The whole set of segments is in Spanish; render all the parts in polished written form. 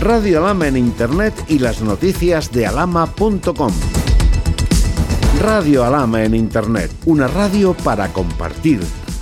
Radio Alhama en Internet y las noticias de alhama.com. Radio Alhama en Internet, una radio para compartir.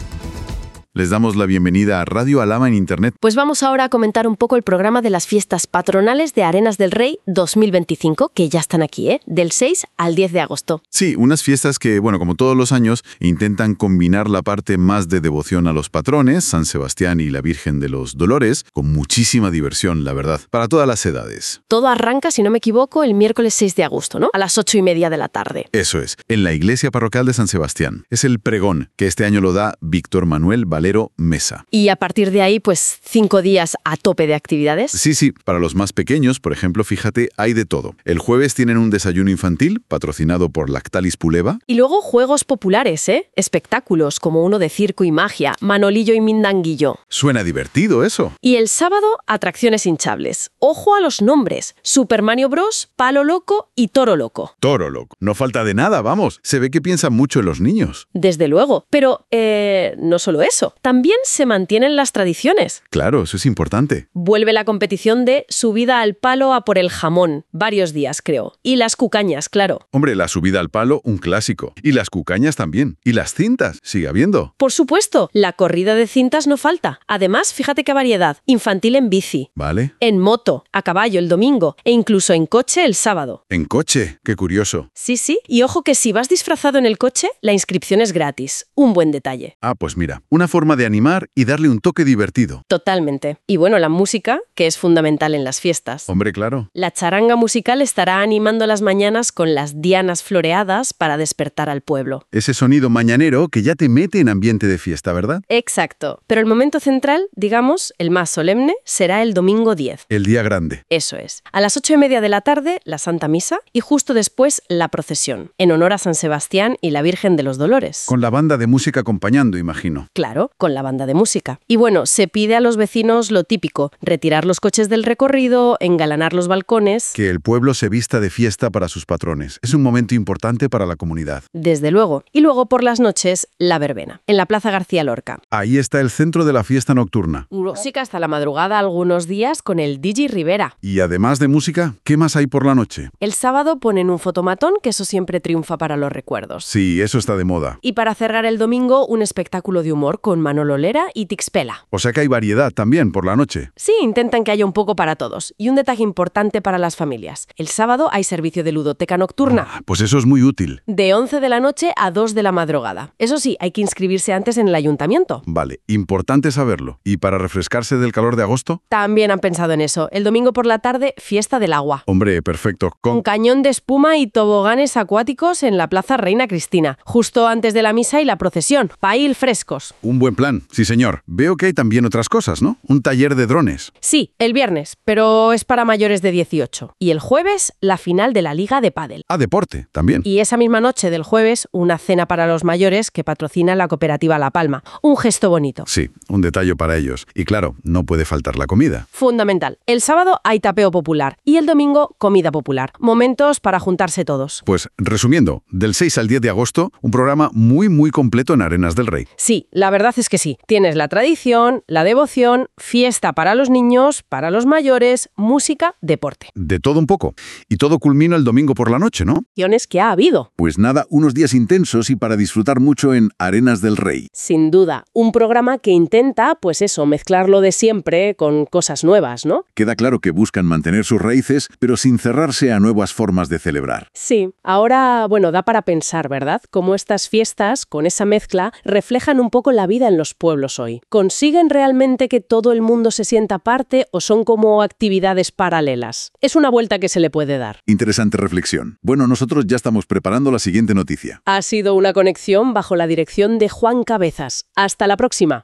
Les damos la bienvenida a Radio Alhama en Internet. Pues vamos ahora a comentar un poco el programa de las fiestas patronales de Arenas del Rey 2025, que ya están aquí, del 6 al 10 de agosto. Sí, unas fiestas que, como todos los años, intentan combinar la parte más de devoción a los patrones, San Sebastián y la Virgen de los Dolores, con muchísima diversión, la verdad, para todas las edades. Todo arranca, si no me equivoco, el miércoles 6 de agosto, ¿no? A las 8:30 de la tarde. Eso es, en la iglesia parroquial de San Sebastián. Es el pregón, que este año lo da Víctor Manuel Valero Mesa. Y a partir de ahí, pues 5 días a tope de actividades. Sí, para los más pequeños, por ejemplo, fíjate, hay de todo. El jueves tienen un desayuno infantil, patrocinado por Lactalis Puleva. Y luego juegos populares, espectáculos, como uno de circo y magia, Manolillo y Mindanguillo. Suena divertido eso. Y el sábado, atracciones hinchables. Ojo a los nombres: Super Mario Bros., Palo Loco y Toro Loco. Toro Loco. No falta de nada, vamos. Se ve que piensan mucho en los niños. Desde luego. Pero, no solo eso. También se mantienen las tradiciones. Claro, eso es importante. Vuelve la competición de subida al palo a por el jamón. Varios días, creo. Y las cucañas, claro. Hombre, la subida al palo, un clásico. Y las cucañas también. Y las cintas, sigue habiendo. Por supuesto, la corrida de cintas no falta. Además, fíjate qué variedad. Infantil en bici. Vale. En moto, a caballo el domingo. E incluso en coche el sábado. ¿En coche? Qué curioso. Sí. Y ojo que si vas disfrazado en el coche, la inscripción es gratis. Un buen detalle. Ah, pues mira, una forma de animar y darle un toque divertido. Totalmente. Y la música, que es fundamental en las fiestas. Hombre, claro. La charanga musical estará animando las mañanas con las dianas floreadas para despertar al pueblo. Ese sonido mañanero que ya te mete en ambiente de fiesta, ¿verdad? Exacto. Pero el momento central, digamos, el más solemne, será el domingo 10. El día grande. Eso es. A las 8:30 de la tarde, la Santa Misa, y justo después la procesión, en honor a San Sebastián y la Virgen de los Dolores. Con la banda de música acompañando, imagino. Claro, con la banda de música. Y se pide a los vecinos lo típico: retirar los coches del recorrido, engalanar los balcones. Que el pueblo se vista de fiesta para sus patrones. Es un momento importante para la comunidad. Desde luego. Y luego por las noches, la verbena, en la Plaza García Lorca. Ahí está el centro de la fiesta nocturna. Música hasta la madrugada algunos días con el DJ Rivera. Y además de música, ¿qué más hay por la noche? El sábado ponen un fotomatón, que eso siempre triunfa para los recuerdos. Sí, eso está de moda. Y para cerrar el domingo, un espectáculo de humor con Manolo Lera y Tixpela. O sea que hay variedad también por la noche. Sí, intentan que haya un poco para todos. Y un detalle importante para las familias: el sábado hay servicio de ludoteca nocturna. Pues eso es muy útil. De 11 de la noche a 2 de la madrugada. Eso sí, hay que inscribirse antes en el ayuntamiento. Vale, importante saberlo. ¿Y para refrescarse del calor de agosto? También han pensado en eso. El domingo por la tarde, fiesta del agua. Hombre, perfecto. Un cañón de espuma y toboganes acuáticos en la Plaza Reina Cristina, justo antes de la misa y la procesión. Pa' ir frescos. Un buen plan, sí señor. Veo que hay también otras cosas, ¿no? Un taller de drones. Sí, el viernes, pero es para mayores de 18. Y el jueves, la final de la Liga de Pádel. Ah, deporte, también. Y esa misma noche del jueves, una cena para los mayores que patrocina la cooperativa La Palma. Un gesto bonito. Sí, un detalle para ellos. Y claro, no puede faltar la comida. Fundamental. El sábado hay tapeo popular y el domingo comida popular. Momentos para juntarse todos. Pues, resumiendo, del 6 al 10 de agosto, un programa muy completo en Arenas del Rey. Sí, la verdad es que sí. Tienes la tradición, la devoción, fiesta para los niños, para los mayores, música, deporte. De todo un poco. Y todo culmina el domingo por la noche, ¿no? Opciones que ha habido. Pues nada, unos días intensos y para disfrutar mucho en Arenas del Rey. Sin duda, un programa que intenta, mezclar lo de siempre con cosas nuevas, ¿no? Queda claro que buscan mantener sus raíces, pero sin cerrarse a nuevas formas de celebrar. Sí, ahora, da para pensar, ¿verdad? Cómo estas fiestas, con esa mezcla, reflejan un poco la vida en los pueblos hoy. ¿Consiguen realmente que todo el mundo se sienta parte o son como actividades paralelas? Es una vuelta que se le puede dar. Interesante reflexión. Bueno, nosotros ya estamos preparando la siguiente noticia. Ha sido una conexión bajo la dirección de Juan Cabezas. Hasta la próxima.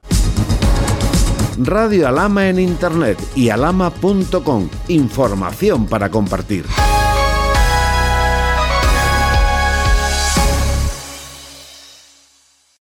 Radio Alhama en Internet y alhama.com. Información para compartir.